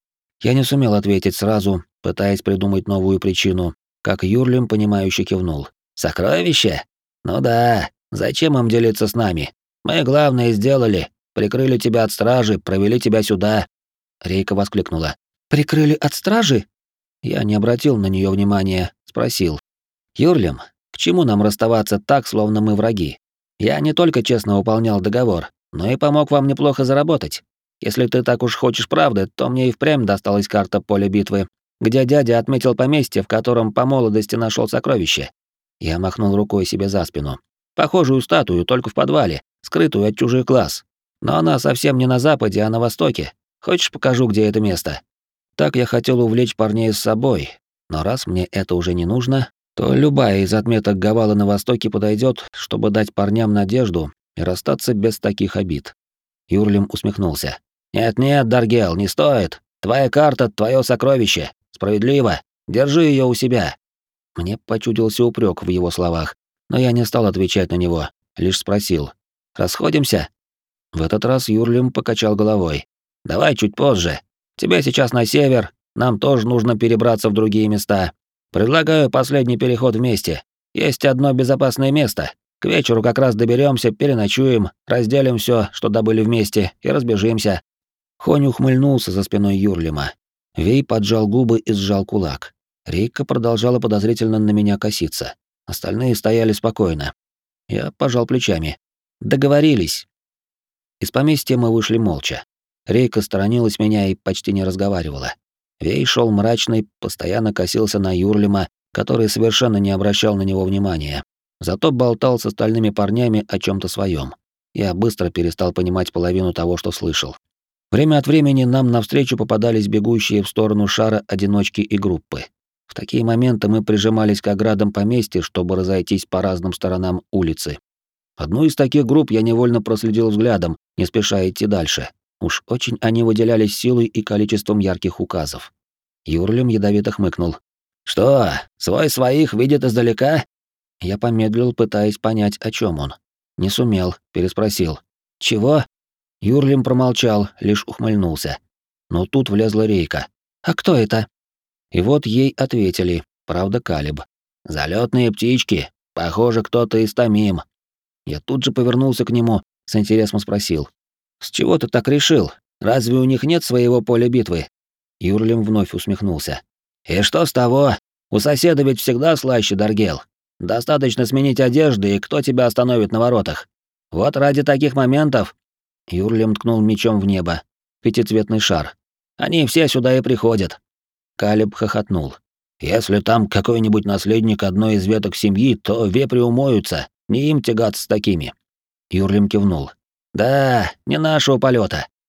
[SPEAKER 1] Я не сумел ответить сразу, пытаясь придумать новую причину, как Юрлим, понимающе кивнул. «Сокровище? Ну да, зачем им делиться с нами? Мы главное сделали, прикрыли тебя от стражи, провели тебя сюда». Рейка воскликнула. «Прикрыли от стражи?» Я не обратил на нее внимания, спросил. «Юрлим, к чему нам расставаться так, словно мы враги? Я не только честно выполнял договор, но и помог вам неплохо заработать. Если ты так уж хочешь правды, то мне и впрямь досталась карта поля битвы, где дядя отметил поместье, в котором по молодости нашел сокровище». Я махнул рукой себе за спину. «Похожую статую, только в подвале, скрытую от чужих глаз. Но она совсем не на западе, а на востоке. Хочешь, покажу, где это место?» Так я хотел увлечь парней с собой, но раз мне это уже не нужно, то любая из отметок Гавала на востоке подойдет, чтобы дать парням надежду и расстаться без таких обид. Юрлим усмехнулся. «Нет-нет, Даргел, не стоит. Твоя карта — твое сокровище. Справедливо. Держи ее у себя». Мне почудился упрек в его словах, но я не стал отвечать на него, лишь спросил. «Расходимся?» В этот раз Юрлим покачал головой. «Давай чуть позже. Тебе сейчас на север, нам тоже нужно перебраться в другие места. Предлагаю последний переход вместе. Есть одно безопасное место. К вечеру как раз доберемся, переночуем, разделим все, что добыли вместе, и разбежимся». Хонь ухмыльнулся за спиной Юрлима. Вей поджал губы и сжал кулак. Рейка продолжала подозрительно на меня коситься. Остальные стояли спокойно. Я пожал плечами. «Договорились». Из поместья мы вышли молча. Рейка сторонилась меня и почти не разговаривала. Вей шел мрачный, постоянно косился на Юрлима, который совершенно не обращал на него внимания. Зато болтал с остальными парнями о чем то своем. Я быстро перестал понимать половину того, что слышал. Время от времени нам навстречу попадались бегущие в сторону шара одиночки и группы. В такие моменты мы прижимались к оградам поместья, чтобы разойтись по разным сторонам улицы. Одну из таких групп я невольно проследил взглядом, не спеша идти дальше. Уж очень они выделялись силой и количеством ярких указов. Юрлим ядовито хмыкнул. «Что, свой своих видит издалека?» Я помедлил, пытаясь понять, о чем он. Не сумел, переспросил. «Чего?» Юрлим промолчал, лишь ухмыльнулся. Но тут влезла Рейка. «А кто это?» И вот ей ответили, правда, Калиб. «Залетные птички. Похоже, кто-то из Тамим». Я тут же повернулся к нему, с интересом спросил. «С чего ты так решил? Разве у них нет своего поля битвы?» Юрлим вновь усмехнулся. «И что с того? У соседа ведь всегда слаще, Даргел. Достаточно сменить одежды, и кто тебя остановит на воротах? Вот ради таких моментов...» Юрлим ткнул мечом в небо. Пятицветный шар. «Они все сюда и приходят». Калиб хохотнул. «Если там какой-нибудь наследник одной из веток семьи, то вепри умоются, не им тягаться с такими». Юрлим кивнул. «Да, не нашего полета.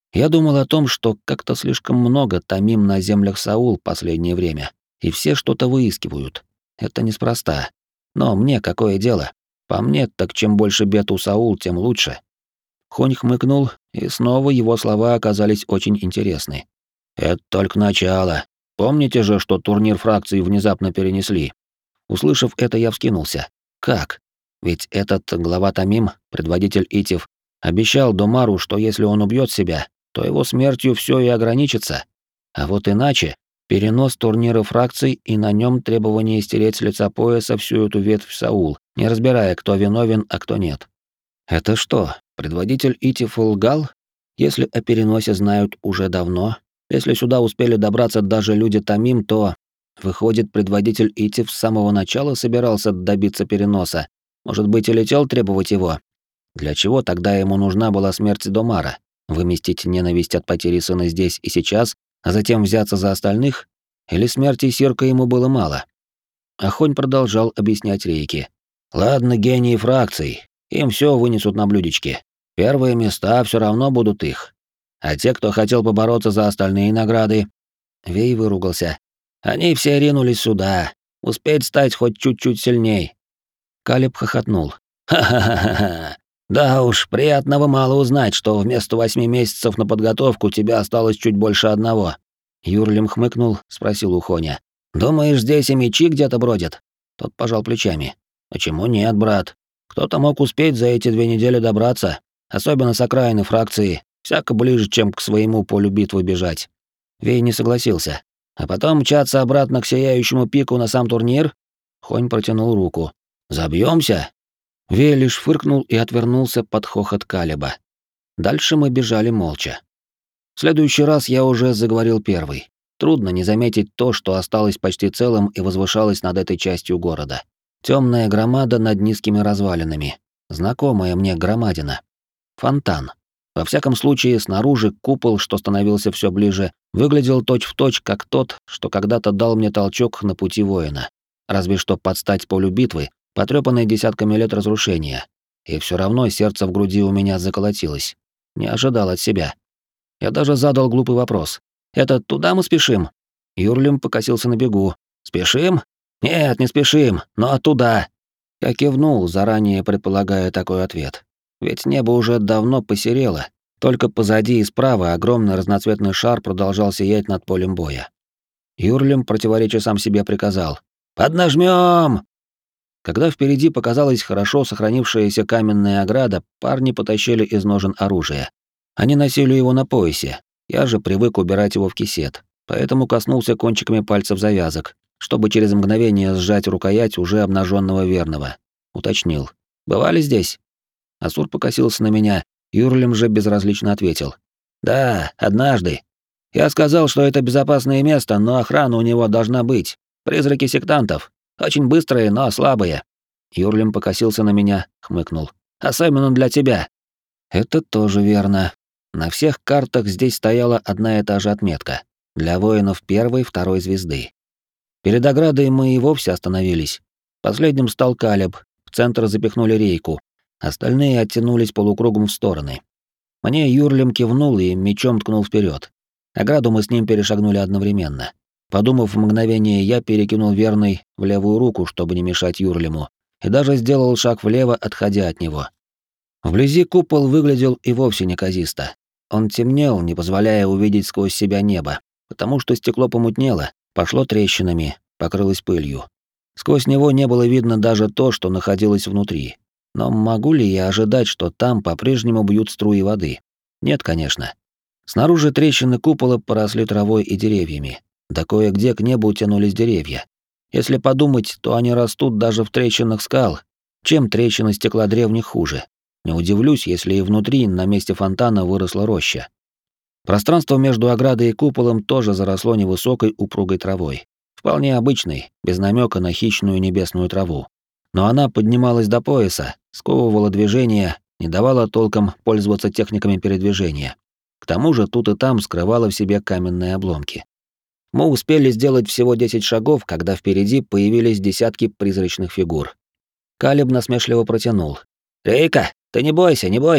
[SPEAKER 1] Я думал о том, что как-то слишком много томим на землях Саул последнее время, и все что-то выискивают. Это неспроста. Но мне какое дело? По мне, так чем больше бед у Саул, тем лучше. Хонь хмыкнул, и снова его слова оказались очень интересны. Это только начало. Помните же, что турнир фракций внезапно перенесли? Услышав это, я вскинулся. Как? Ведь этот глава Тамим, предводитель Итив, обещал Домару, что если он убьет себя, то его смертью все и ограничится. А вот иначе, перенос турнира фракций и на нем требование стереть с лица пояса всю эту ветвь Саул, не разбирая, кто виновен, а кто нет. Это что, предводитель Итив лгал? Если о переносе знают уже давно, если сюда успели добраться даже люди Тамим, то... Выходит, предводитель Итив с самого начала собирался добиться переноса. Может быть, и летел требовать его? Для чего тогда ему нужна была смерть Домара? Выместить ненависть от потери сына здесь и сейчас, а затем взяться за остальных? Или смерти Сирка ему было мало? Ахонь продолжал объяснять Рейке. Ладно, гении фракций, им все вынесут на блюдечке. Первые места все равно будут их. А те, кто хотел побороться за остальные награды... Вей выругался. Они все ринулись сюда. Успеть стать хоть чуть-чуть сильней. Калиб хохотнул. Ха-ха-ха-ха. Да уж, приятного мало узнать, что вместо восьми месяцев на подготовку тебя осталось чуть больше одного. Юрлим хмыкнул, спросил у Хоня. Думаешь, здесь и мечи где-то бродят? Тот пожал плечами. Почему нет, брат? Кто-то мог успеть за эти две недели добраться, особенно с окраины фракции, всяко ближе, чем к своему полю битвы бежать. Вей не согласился. А потом мчаться обратно к сияющему пику на сам турнир? Хонь протянул руку. Забьемся? Вей лишь фыркнул и отвернулся под хохот Калиба. Дальше мы бежали молча. В следующий раз я уже заговорил первый. Трудно не заметить то, что осталось почти целым и возвышалось над этой частью города. Темная громада над низкими развалинами. Знакомая мне громадина. Фонтан. Во всяком случае, снаружи купол, что становился все ближе, выглядел точь-в-точь, как тот, что когда-то дал мне толчок на пути воина. Разве что под стать полю битвы, потрёпанной десятками лет разрушения. И все равно сердце в груди у меня заколотилось. Не ожидал от себя. Я даже задал глупый вопрос. «Это туда мы спешим?» Юрлим покосился на бегу. «Спешим? Нет, не спешим, но туда». Я кивнул, заранее предполагая такой ответ. Ведь небо уже давно посерело, только позади и справа огромный разноцветный шар продолжал сиять над полем боя. Юрлим, противореча сам себе, приказал: «Поднажмём!» Когда впереди показалась хорошо сохранившаяся каменная ограда, парни потащили из ножен оружие. Они носили его на поясе, я же привык убирать его в кисет, поэтому коснулся кончиками пальцев завязок, чтобы через мгновение сжать рукоять уже обнаженного верного. Уточнил: «Бывали здесь?» Асур покосился на меня, Юрлим же безразлично ответил: «Да, однажды. Я сказал, что это безопасное место, но охрана у него должна быть. Призраки сектантов. Очень быстрые, но слабые». Юрлим покосился на меня, хмыкнул: «Особенно для тебя». Это тоже верно. На всех картах здесь стояла одна и та же отметка. Для воинов первой, второй звезды. Перед оградой мы и вовсе остановились. Последним стал Калиб, в центр запихнули Рейку. Остальные оттянулись полукругом в стороны. Мне Юрлим кивнул и мечом ткнул вперед. Ограду мы с ним перешагнули одновременно. Подумав в мгновение, я перекинул верный в левую руку, чтобы не мешать Юрлиму, и даже сделал шаг влево, отходя от него. Вблизи купол выглядел и вовсе неказисто. Он темнел, не позволяя увидеть сквозь себя небо, потому что стекло помутнело, пошло трещинами, покрылось пылью. Сквозь него не было видно даже то, что находилось внутри. Но могу ли я ожидать, что там по-прежнему бьют струи воды? Нет, конечно. Снаружи трещины купола поросли травой и деревьями. Да кое-где к небу тянулись деревья. Если подумать, то они растут даже в трещинах скал. Чем трещины стекла древних хуже? Не удивлюсь, если и внутри, на месте фонтана, выросла роща. Пространство между оградой и куполом тоже заросло невысокой упругой травой. Вполне обычной, без намека на хищную небесную траву. Но она поднималась до пояса, сковывала движение, не давала толком пользоваться техниками передвижения. К тому же тут и там скрывала в себе каменные обломки. Мы успели сделать всего десять шагов, когда впереди появились десятки призрачных фигур. Калиб насмешливо протянул: «Рейка, ты не бойся, не бойся.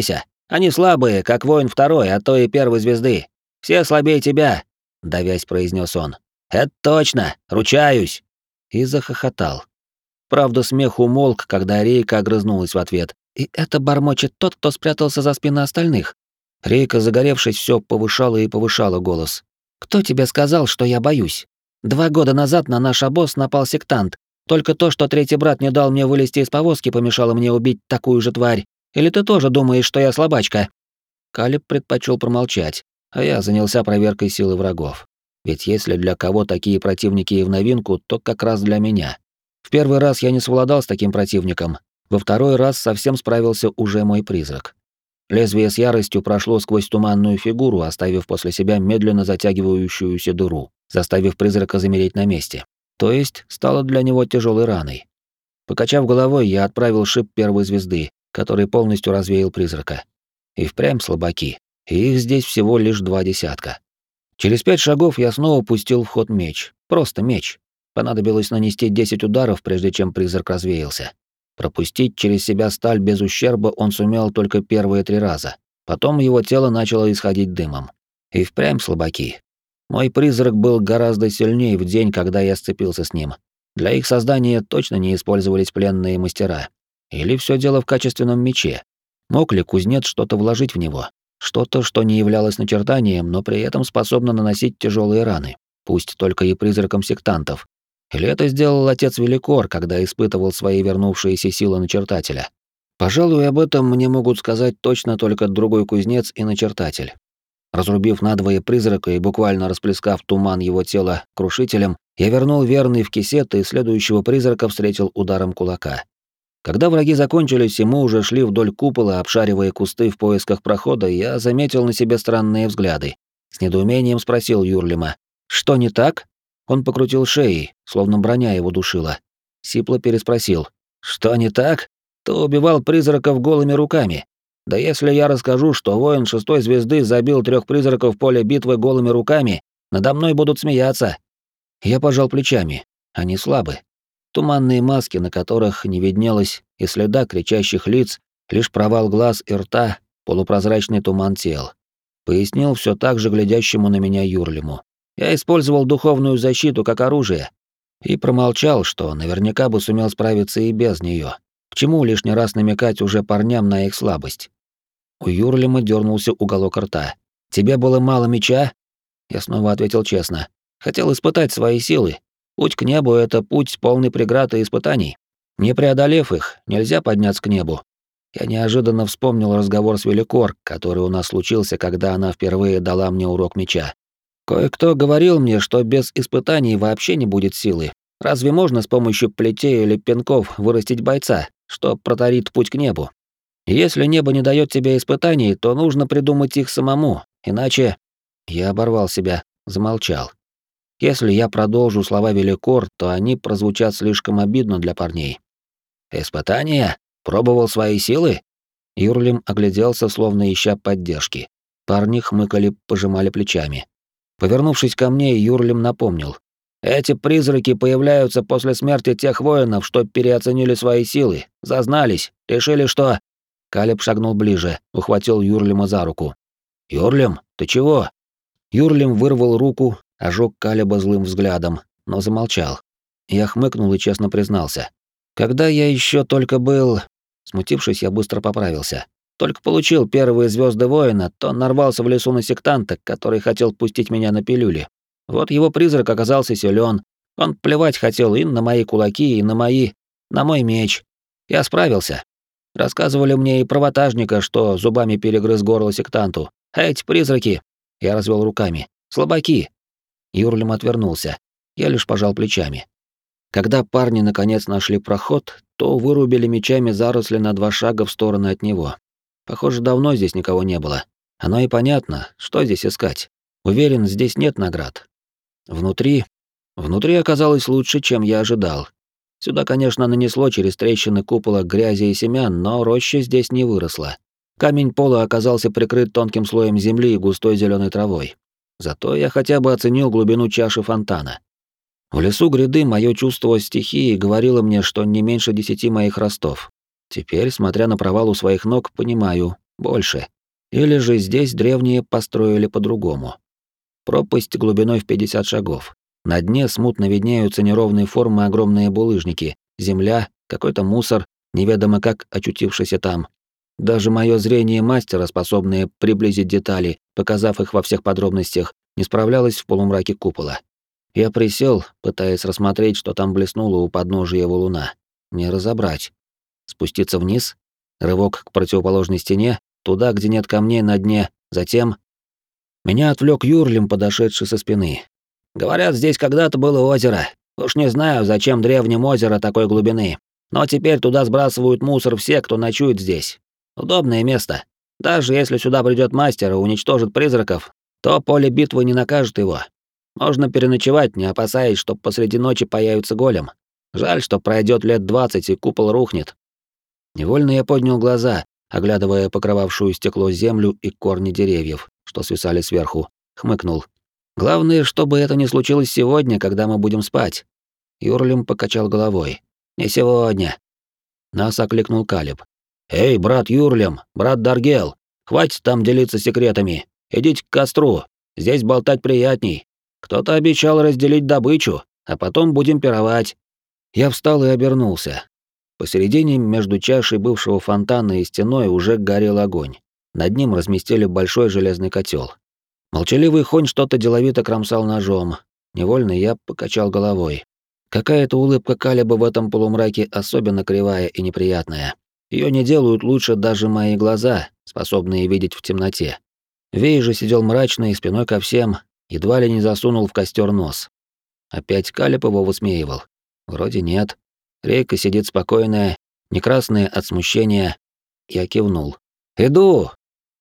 [SPEAKER 1] Они слабые, как воин второй, а то и первой звезды. Все слабее тебя, давясь, произнес он. Это точно, ручаюсь. И захохотал. Правда, смех умолк, когда Рейка огрызнулась в ответ. И это бормочет тот, кто спрятался за спины остальных. Рейка, загоревшись, все повышала и повышала голос. «Кто тебе сказал, что я боюсь? Два года назад на наш обоз напал сектант. Только то, что третий брат не дал мне вылезти из повозки, помешало мне убить такую же тварь. Или ты тоже думаешь, что я слабачка?» Калиб предпочел промолчать, а я занялся проверкой силы врагов. Ведь если для кого такие противники и в новинку, то как раз для меня. В первый раз я не совладал с таким противником, во второй раз совсем справился уже мой призрак. Лезвие с яростью прошло сквозь туманную фигуру, оставив после себя медленно затягивающуюся дыру, заставив призрака замереть на месте. То есть стало для него тяжелой раной. Покачав головой, я отправил шип первой звезды, который полностью развеял призрака. И впрямь слабаки, и их здесь всего лишь два десятка. Через пять шагов я снова пустил в ход меч. Просто меч. Понадобилось нанести десять ударов, прежде чем призрак развеялся. Пропустить через себя сталь без ущерба он сумел только первые три раза. Потом его тело начало исходить дымом. И впрямь слабаки. Мой призрак был гораздо сильнее в день, когда я сцепился с ним. Для их создания точно не использовались пленные мастера. Или все дело в качественном мече. Мог ли кузнец что-то вложить в него? Что-то, что не являлось начертанием, но при этом способно наносить тяжелые раны, пусть только и призракам сектантов. Или это сделал отец Великор, когда испытывал свои вернувшиеся силы начертателя? Пожалуй, об этом мне могут сказать точно только другой кузнец и начертатель. Разрубив надвое призрака и буквально расплескав туман его тела крушителем, я вернул верный в кисет и следующего призрака встретил ударом кулака. Когда враги закончились и мы уже шли вдоль купола, обшаривая кусты в поисках прохода, я заметил на себе странные взгляды. С недоумением спросил Юрлима: «Что не так?» Он покрутил шеей, словно броня его душила. Сипло переспросил: «Что не так? Ты убивал призраков голыми руками. Да если я расскажу, что воин шестой звезды забил трех призраков в поле битвы голыми руками, надо мной будут смеяться». Я пожал плечами. Они слабы. Туманные маски, на которых не виднелось и следа кричащих лиц, лишь провал глаз и рта, полупрозрачный туман тел. Пояснил все так же глядящему на меня Юрлиму. Я использовал духовную защиту как оружие. И промолчал, что наверняка бы сумел справиться и без нее. К чему лишний раз намекать уже парням на их слабость? У Юрлима дернулся уголок рта. «Тебе было мало меча?» Я снова ответил честно. «Хотел испытать свои силы. Путь к небу — это путь полный преград и испытаний. Не преодолев их, нельзя подняться к небу». Я неожиданно вспомнил разговор с Великор, который у нас случился, когда она впервые дала мне урок меча. Кое-кто говорил мне, что без испытаний вообще не будет силы. Разве можно с помощью плетей или пинков вырастить бойца, что протарит путь к небу? Если небо не дает тебе испытаний, то нужно придумать их самому, иначе... Я оборвал себя, замолчал. Если я продолжу слова Великор, то они прозвучат слишком обидно для парней. «Испытания? Пробовал свои силы?» Юрлим огляделся, словно ища поддержки. Парни хмыкали, пожимали плечами. Повернувшись ко мне, Юрлим напомнил: «Эти призраки появляются после смерти тех воинов, что переоценили свои силы, зазнались, решили, что...» Калиб шагнул ближе, ухватил Юрлима за руку. «Юрлим, ты чего?» Юрлим вырвал руку, ожег Калиба злым взглядом, но замолчал. Я хмыкнул и честно признался: «Когда я еще только был...» Смутившись, я быстро поправился. Только получил первые звезды воина, то нарвался в лесу на сектанта, который хотел пустить меня на пилюли. Вот его призрак оказался силен. Он плевать хотел и на мои кулаки, и на мои... на мой меч. Я справился. Рассказывали мне и про ватажника, что зубами перегрыз горло сектанту. А эти призраки... Я развел руками. Слабаки. Юрлим отвернулся. Я лишь пожал плечами. Когда парни наконец нашли проход, то вырубили мечами заросли на два шага в сторону от него. Похоже, давно здесь никого не было. Оно и понятно, что здесь искать. Уверен, здесь нет наград. Внутри... Внутри оказалось лучше, чем я ожидал. Сюда, конечно, нанесло через трещины купола грязи и семян, но роща здесь не выросла. Камень пола оказался прикрыт тонким слоем земли и густой зеленой травой. Зато я хотя бы оценил глубину чаши фонтана. В лесу гряды мое чувство стихии говорило мне, что не меньше десяти моих ростов. Теперь, смотря на провал у своих ног, понимаю, больше. Или же здесь древние построили по-другому. Пропасть глубиной в пятьдесят шагов. На дне смутно виднеются неровные формы огромные булыжники, земля, какой-то мусор, неведомо как очутившийся там. Даже мое зрение мастера, способное приблизить детали, показав их во всех подробностях, не справлялось в полумраке купола. Я присел, пытаясь рассмотреть, что там блеснуло у подножия валуна. Не разобрать. Спуститься вниз? Рывок к противоположной стене, туда, где нет камней на дне, затем... Меня отвлек Юрлим, подошедший со спины. «Говорят, здесь когда-то было озеро. Уж не знаю, зачем древним озеро такой глубины. Но теперь туда сбрасывают мусор все, кто ночует здесь. Удобное место. Даже если сюда придет мастер и уничтожит призраков, то поле битвы не накажет его. Можно переночевать, не опасаясь, что посреди ночи появится голем. Жаль, что пройдет лет двадцать и купол рухнет». Невольно я поднял глаза, оглядывая покрывавшую стекло землю и корни деревьев, что свисали сверху, хмыкнул. «Главное, чтобы это не случилось сегодня, когда мы будем спать». Юрлим покачал головой. «Не сегодня». Нас окликнул Калиб. «Эй, брат Юрлим, брат Даргел, хватит там делиться секретами. Идите к костру, здесь болтать приятней. Кто-то обещал разделить добычу, а потом будем пировать». Я встал и обернулся. Посередине между чашей бывшего фонтана и стеной уже горел огонь. Над ним разместили большой железный котел. Молчаливый Хонь что-то деловито кромсал ножом. Невольно я покачал головой. Какая-то улыбка Калиба в этом полумраке особенно кривая и неприятная. Ее не делают лучше даже мои глаза, способные видеть в темноте. Вей же сидел мрачный, спиной ко всем, едва ли не засунул в костер нос. Опять Калиб его высмеивал. Вроде нет. Рейка сидит спокойная, не красная от смущения. Я кивнул. «Иду!»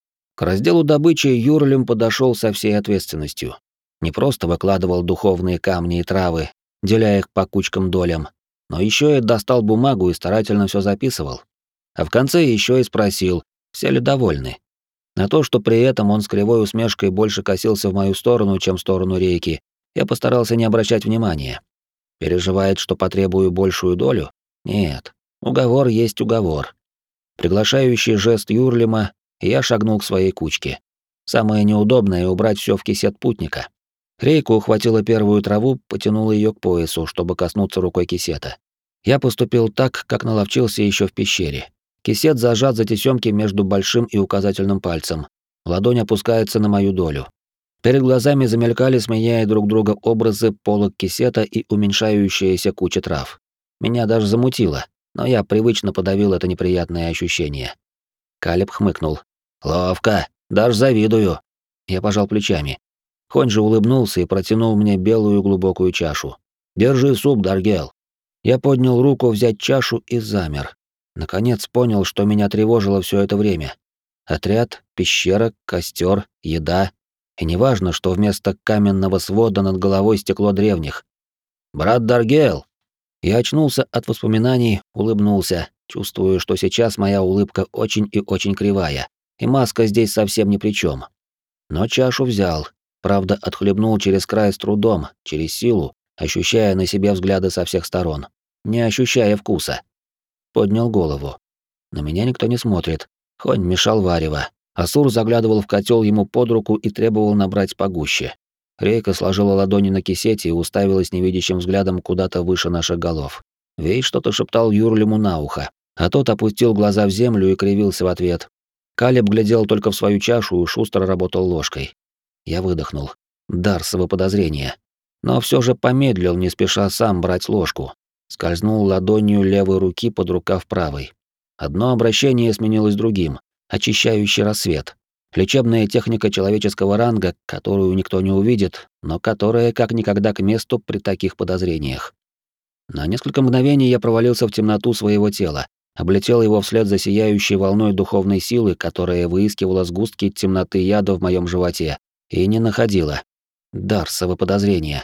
[SPEAKER 1] К разделу добычи Юрлим подошел со всей ответственностью. Не просто выкладывал духовные камни и травы, деля их по кучкам долям, но еще и достал бумагу и старательно все записывал. А в конце еще и спросил, все ли довольны. На то, что при этом он с кривой усмешкой больше косился в мою сторону, чем в сторону Рейки, я постарался не обращать внимания. Переживает, что потребую большую долю? Нет, уговор есть уговор. Приглашающий жест Юрлима, и я шагнул к своей кучке. Самое неудобное — убрать все в кисет путника. Рейка ухватила первую траву, потянула ее к поясу, чтобы коснуться рукой кисета. Я поступил так, как наловчился еще в пещере. Кисет зажат за тесемки между большим и указательным пальцем. Ладонь опускается на мою долю. Перед глазами замелькали, сменяя друг друга образы полок кисета и уменьшающаяся куча трав. Меня даже замутило, но я привычно подавил это неприятное ощущение. Калиб хмыкнул. «Ловко, даже завидую». Я пожал плечами. Хонь же улыбнулся и протянул мне белую глубокую чашу. «Держи суп, Даргел». Я поднял руку взять чашу и замер. Наконец понял, что меня тревожило все это время. Отряд, пещера, костер, еда. И неважно, что вместо каменного свода над головой стекло древних. «Брат Даргел!» Я очнулся от воспоминаний, улыбнулся, чувствую, что сейчас моя улыбка очень и очень кривая, и маска здесь совсем ни при чем. Но чашу взял, правда, отхлебнул через край с трудом, через силу, ощущая на себе взгляды со всех сторон, не ощущая вкуса. Поднял голову. На меня никто не смотрит. Хонь мешал варево. Асур заглядывал в котел ему под руку и требовал набрать погуще. Рейка сложила ладони на кисете и уставилась невидящим взглядом куда-то выше наших голов. Вей что-то шептал Юрлиму на ухо, а тот опустил глаза в землю и кривился в ответ. Калиб глядел только в свою чашу и шустро работал ложкой. Я выдохнул. Дарсово подозрение. Но все же помедлил, не спеша сам брать ложку. Скользнул ладонью левой руки под рукав правой. Одно обращение сменилось другим. Очищающий рассвет. Лечебная техника человеческого ранга, которую никто не увидит, но которая как никогда к месту при таких подозрениях. На несколько мгновений я провалился в темноту своего тела, облетел его вслед за сияющей волной духовной силы, которая выискивала сгустки темноты яда в моем животе, и не находила. Дарсово подозрение.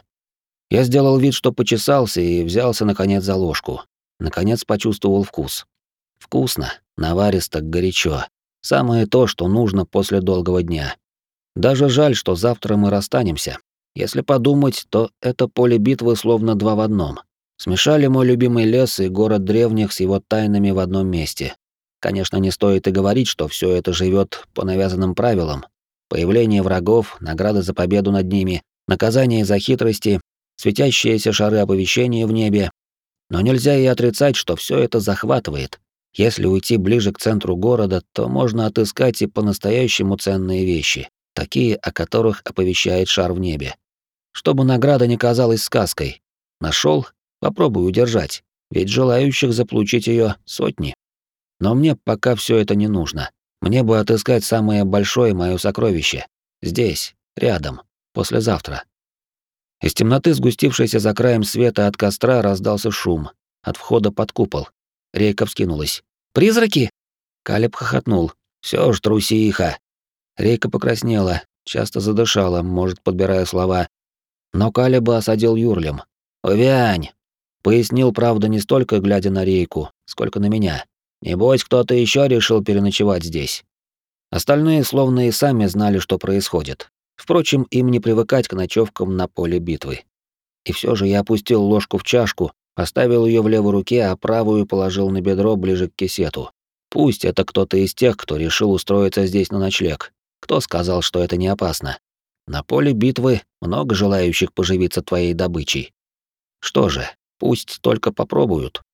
[SPEAKER 1] Я сделал вид, что почесался, и взялся, наконец, за ложку. Наконец почувствовал вкус. Вкусно, наваристо, горячо. Самое то, что нужно после долгого дня. Даже жаль, что завтра мы расстанемся. Если подумать, то это поле битвы словно два в одном. Смешали мой любимый лес и город древних с его тайнами в одном месте. Конечно, не стоит и говорить, что все это живет по навязанным правилам. Появление врагов, награды за победу над ними, наказание за хитрости, светящиеся шары оповещения в небе. Но нельзя и отрицать, что все это захватывает. Если уйти ближе к центру города, то можно отыскать и по-настоящему ценные вещи, такие, о которых оповещает шар в небе. Чтобы награда не казалась сказкой. Нашел, попробуй удержать, ведь желающих заполучить ее сотни. Но мне пока все это не нужно. Мне бы отыскать самое большое мое сокровище. Здесь, рядом, послезавтра. Из темноты, сгустившейся за краем света от костра, раздался шум. От входа под купол. Рейка вскинулась. «Призраки?» Калеб хохотнул. «Всё ж трусиха». Рейка покраснела, часто задышала, может, подбирая слова. Но Калеба осадил Юрлем. «Увянь!» Пояснил, правда, не столько глядя на Рейку, сколько на меня. «Небось, кто-то еще решил переночевать здесь». Остальные словно и сами знали, что происходит. Впрочем, им не привыкать к ночевкам на поле битвы. И все же я опустил ложку в чашку, поставил ее в левой руке, а правую положил на бедро ближе к кисету. Пусть это кто-то из тех, кто решил устроиться здесь на ночлег. Кто сказал, что это не опасно? На поле битвы много желающих поживиться твоей добычей. Что же, пусть только попробуют.